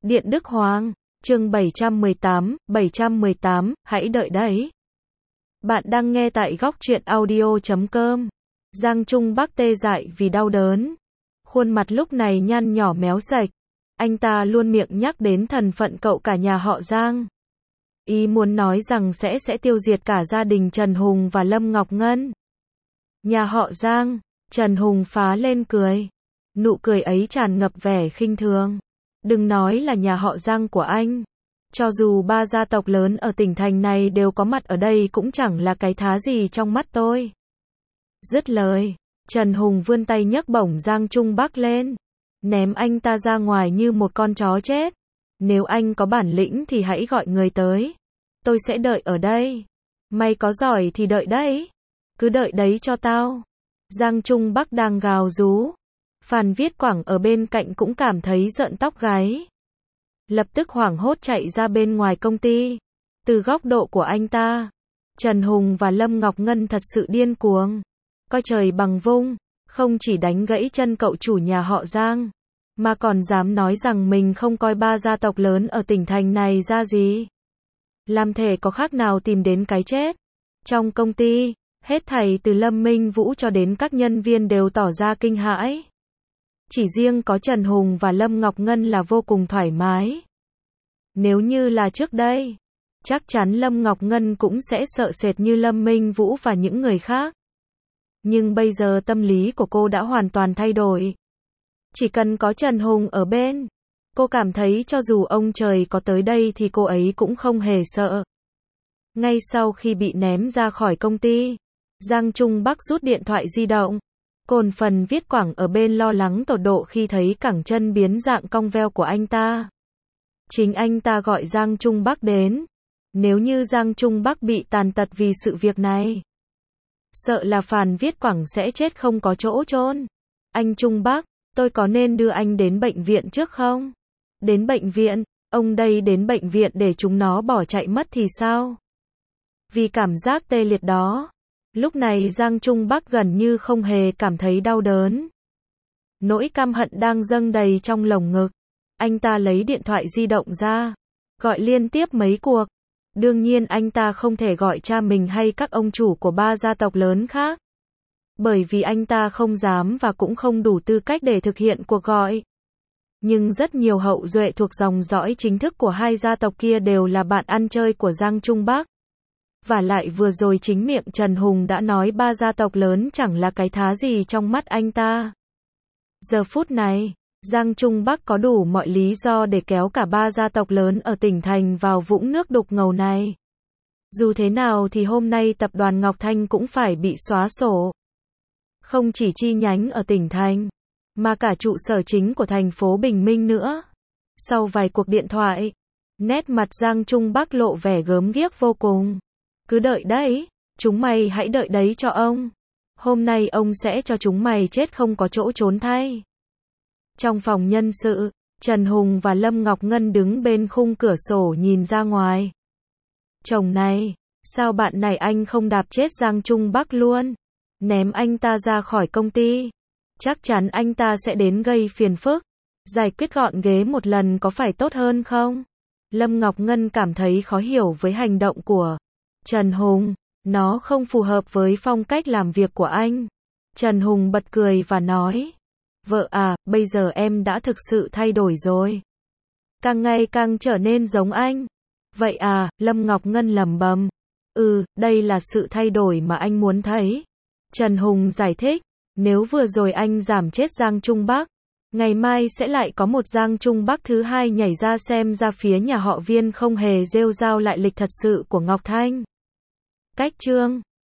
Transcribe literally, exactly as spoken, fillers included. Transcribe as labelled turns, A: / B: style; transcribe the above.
A: Điện Đức Hoàng, chương bảy trăm mười tám, bảy trăm mười tám, hãy đợi đấy. Bạn đang nghe tại góc truyện audio chấm com. Giang Trung Bắc tê dại vì đau đớn. Khuôn mặt lúc này nhăn nhỏ méo sạch. Anh ta luôn miệng nhắc đến thần phận cậu cả nhà họ Giang. Ý muốn nói rằng sẽ sẽ tiêu diệt cả gia đình Trần Hùng và Lâm Ngọc Ngân. Nhà họ Giang, Trần Hùng phá lên cười. Nụ cười ấy tràn ngập vẻ khinh thường. Đừng nói là nhà họ Giang của anh. Cho dù ba gia tộc lớn ở tỉnh thành này đều có mặt ở đây cũng chẳng là cái thá gì trong mắt tôi. Dứt lời, Trần Hùng vươn tay nhấc bổng Giang Trung Bắc lên. Ném anh ta ra ngoài như một con chó chết. Nếu anh có bản lĩnh thì hãy gọi người tới. Tôi sẽ đợi ở đây. Mày có giỏi thì đợi đấy. Cứ đợi đấy cho tao. Giang Trung Bắc đang gào rú. Phan Viết Quảng ở bên cạnh cũng cảm thấy rợn tóc gáy. Lập tức hoảng hốt chạy ra bên ngoài công ty. Từ góc độ của anh ta, Trần Hùng và Lâm Ngọc Ngân thật sự điên cuồng. Coi trời bằng vung, không chỉ đánh gãy chân cậu chủ nhà họ Giang, mà còn dám nói rằng mình không coi ba gia tộc lớn ở tỉnh thành này ra gì. Làm thể có khác nào tìm đến cái chết. Trong công ty, hết thảy từ Lâm Minh Vũ cho đến các nhân viên đều tỏ ra kinh hãi. Chỉ riêng có Trần Hùng và Lâm Ngọc Ngân là vô cùng thoải mái. Nếu như là trước đây, chắc chắn Lâm Ngọc Ngân cũng sẽ sợ sệt như Lâm Minh Vũ và những người khác. Nhưng bây giờ tâm lý của cô đã hoàn toàn thay đổi. Chỉ cần có Trần Hùng ở bên, cô cảm thấy cho dù ông trời có tới đây thì cô ấy cũng không hề sợ. Ngay sau khi bị ném ra khỏi công ty, Giang Trung Bắc rút điện thoại di động. Còn Phần Viết Quảng ở bên lo lắng tột độ khi thấy cẳng chân biến dạng cong veo của anh ta. Chính anh ta gọi Giang Trung Bắc đến. Nếu như Giang Trung Bắc bị tàn tật vì sự việc này, sợ là Phan Viết Quảng sẽ chết không có chỗ chôn. Anh Trung Bắc, tôi có nên đưa anh đến bệnh viện trước không? Đến bệnh viện? Ông đây đến bệnh viện để chúng nó bỏ chạy mất thì sao? Vì cảm giác tê liệt đó, lúc này Giang Trung Bắc gần như không hề cảm thấy đau đớn. Nỗi căm hận đang dâng đầy trong lồng ngực. Anh ta lấy điện thoại di động ra, gọi liên tiếp mấy cuộc. Đương nhiên anh ta không thể gọi cha mình hay các ông chủ của ba gia tộc lớn khác. Bởi vì anh ta không dám và cũng không đủ tư cách để thực hiện cuộc gọi. Nhưng rất nhiều hậu duệ thuộc dòng dõi chính thức của hai gia tộc kia đều là bạn ăn chơi của Giang Trung Bắc. Và lại vừa rồi chính miệng Trần Hùng đã nói ba gia tộc lớn chẳng là cái thá gì trong mắt anh ta. Giờ phút này, Giang Trung Bắc có đủ mọi lý do để kéo cả ba gia tộc lớn ở tỉnh thành vào vũng nước đục ngầu này. Dù thế nào thì hôm nay tập đoàn Ngọc Thanh cũng phải bị xóa sổ. Không chỉ chi nhánh ở tỉnh thành, mà cả trụ sở chính của thành phố Bình Minh nữa. Sau vài cuộc điện thoại, nét mặt Giang Trung Bắc lộ vẻ gớm ghiếc vô cùng. Cứ đợi đấy, chúng mày hãy đợi đấy cho ông. Hôm nay ông sẽ cho chúng mày chết không có chỗ trốn thay. Trong phòng nhân sự, Trần Hùng và Lâm Ngọc Ngân đứng bên khung cửa sổ nhìn ra ngoài. Chồng này, sao bạn này anh không đạp chết Giang Trung Bắc luôn? Ném anh ta ra khỏi công ty. Chắc chắn anh ta sẽ đến gây phiền phức. Giải quyết gọn ghế một lần có phải tốt hơn không? Lâm Ngọc Ngân cảm thấy khó hiểu với hành động của Trần Hùng. Nó không phù hợp với phong cách làm việc của anh. Trần Hùng bật cười và nói. Vợ à, bây giờ em đã thực sự thay đổi rồi. Càng ngày càng trở nên giống anh. Vậy à, Lâm Ngọc Ngân lẩm bẩm. Ừ, đây là sự thay đổi mà anh muốn thấy. Trần Hùng giải thích. Nếu vừa rồi anh giảm chết Giang Trung Bắc, ngày mai sẽ lại có một Giang Trung Bắc thứ hai nhảy ra xem ra phía nhà họ Viên không hề rêu rao lại lịch thật sự của Ngọc Thanh. Cách chương